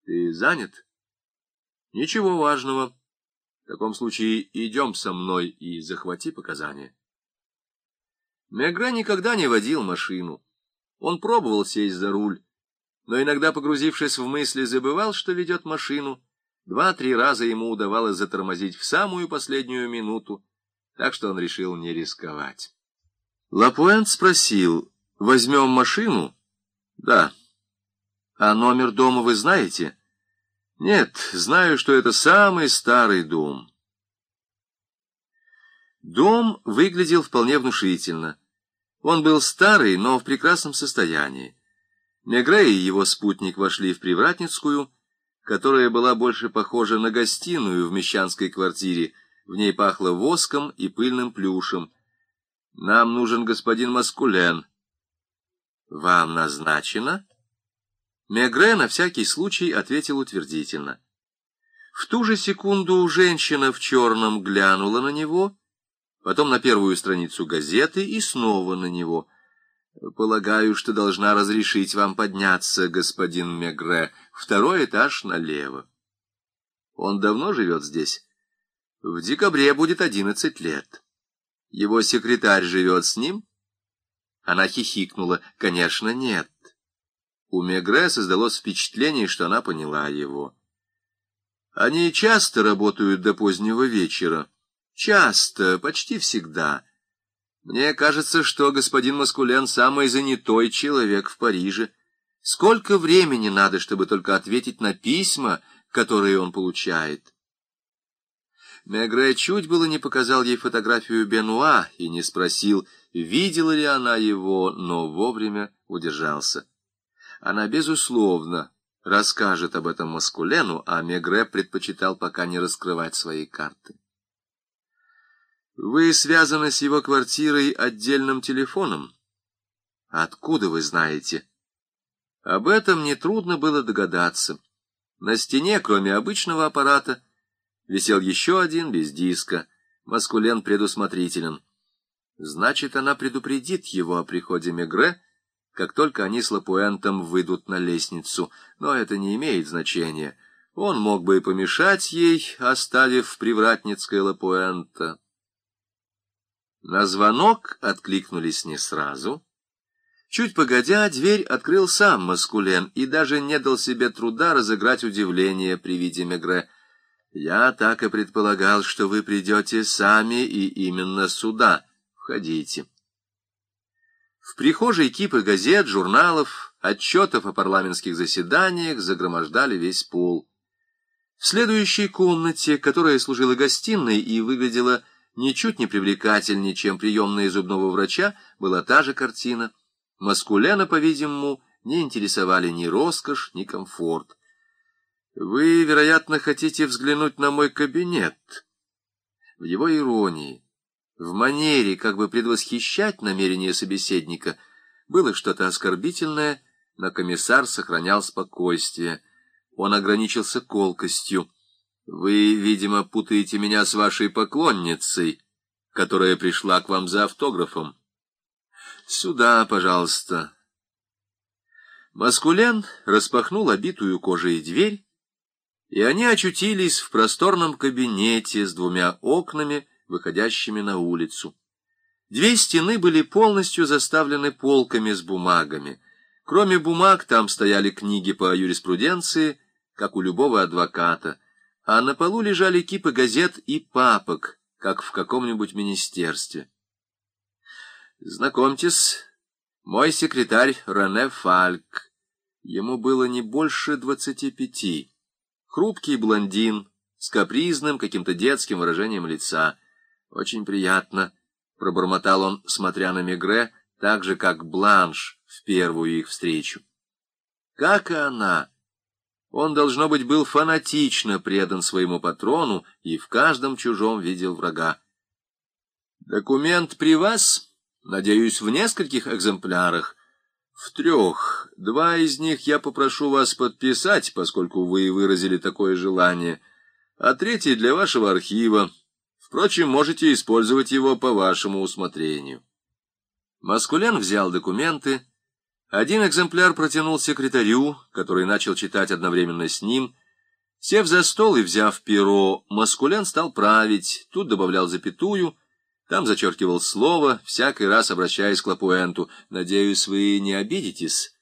Ты занят? Ничего важного. В таком случае идем со мной и захвати показания. Мегре никогда не водил машину. Он пробовал сесть за руль, но иногда, погрузившись в мысли, забывал, что ведет машину. 2-3 раза ему удавалось затормозить в самую последнюю минуту, так что он решил не рисковать. Лапуэнт спросил: «Возьмем машину?» «Да». «А номер дома вы знаете?» «Нет, знаю, что это самый старый дом». Дом выглядел вполне внушительно. Он был старый, но в прекрасном состоянии. Мегре и его спутник вошли в привратницкую, которая была больше похожа на гостиную в мещанской квартире. В ней пахло воском и пыльным плюшем. «Нам нужен господин Маскулен». «Вам назначено?» Мегре на всякий случай ответил утвердительно. В ту же секунду женщина в черном глянула на него, потом на первую страницу газеты и снова на него. «Полагаю, что должна разрешить вам подняться, господин Мегре. 2-й этаж налево». «Он давно живет здесь?» «В декабре будет 11 лет. Его секретарь живет с ним?» Она хихикнула. «Конечно, нет». У Мегре создалось впечатление, что она поняла его. «Они часто работают до позднего вечера?» «Часто, почти всегда. Мне кажется, что господин Маскулен самый занятой человек в Париже. Сколько времени надо, чтобы только ответить на письма, которые он получает?» Мегре чуть было не показал ей фотографию Бенуа и не спросил, видела ли она его, но вовремя удержался. Она, безусловно, расскажет об этом Маскулену, а Мегре предпочитал пока не раскрывать свои карты. «Вы связаны с его квартирой отдельным телефоном?» «Откуда вы знаете?» Об этом нетрудно было догадаться. На стене, кроме обычного аппарата, висел еще один без диска. Маскулен предусмотрителен. Значит, она предупредит его о приходе Мегре, как только они с Лапуэнтом выйдут на лестницу. Но это не имеет значения. Он мог бы и помешать ей, оставив в привратницкой Лапуэнта. На звонок откликнулись не сразу. Чуть погодя, дверь открыл сам Маскулен и даже не дал себе труда разыграть удивление при виде Мегре. «Я так и предполагал, что вы придете сами и именно сюда. Входите». В прихожей кипы газет, журналов, отчетов о парламентских заседаниях загромождали весь пол. В следующей комнате, которая служила гостиной и выглядела ничуть не привлекательнее, чем приемная зубного врача, была та же картина. Маскулена, по-видимому, не интересовали ни роскошь, ни комфорт. «Вы, вероятно, хотите взглянуть на мой кабинет». В его иронии, в манере как бы предвосхищать намерения собеседника, было что-то оскорбительное, но комиссар сохранял спокойствие. Он ограничился колкостью. «Вы, видимо, путаете меня с вашей поклонницей, которая пришла к вам за автографом. Сюда, пожалуйста». Маскулен распахнул обитую кожей дверь, и они очутились в просторном кабинете с 2 окнами, выходящими на улицу. 2 стены были полностью заставлены полками с бумагами. Кроме бумаг там стояли книги по юриспруденции, как у любого адвоката, а на полу лежали кипы газет и папок, как в каком-нибудь министерстве. «Знакомьтесь, мой секретарь Рене Фальк. Ему было не больше 25. Хрупкий блондин с капризным каким-то детским выражением лица. Очень приятно», — пробормотал он, смотря на Мегре, так же, как Бланш в первую их встречу. Как и она, он, должно быть, был фанатично предан своему патрону и в каждом чужом видел врага. «Документ при вас? Надеюсь, в нескольких экземплярах?» «В 3. 2 из них я попрошу вас подписать, поскольку вы выразили такое желание, а 3 для вашего архива. Впрочем, можете использовать его по вашему усмотрению». Маскулен взял документы. Один экземпляр протянул секретарю, который начал читать одновременно с ним. Сев за стол и взяв перо, Маскулен стал править, тут добавлял запятую, там зачеркивал слово, всякий раз обращаясь к Лапуэнту. «Надеюсь, вы не обидитесь,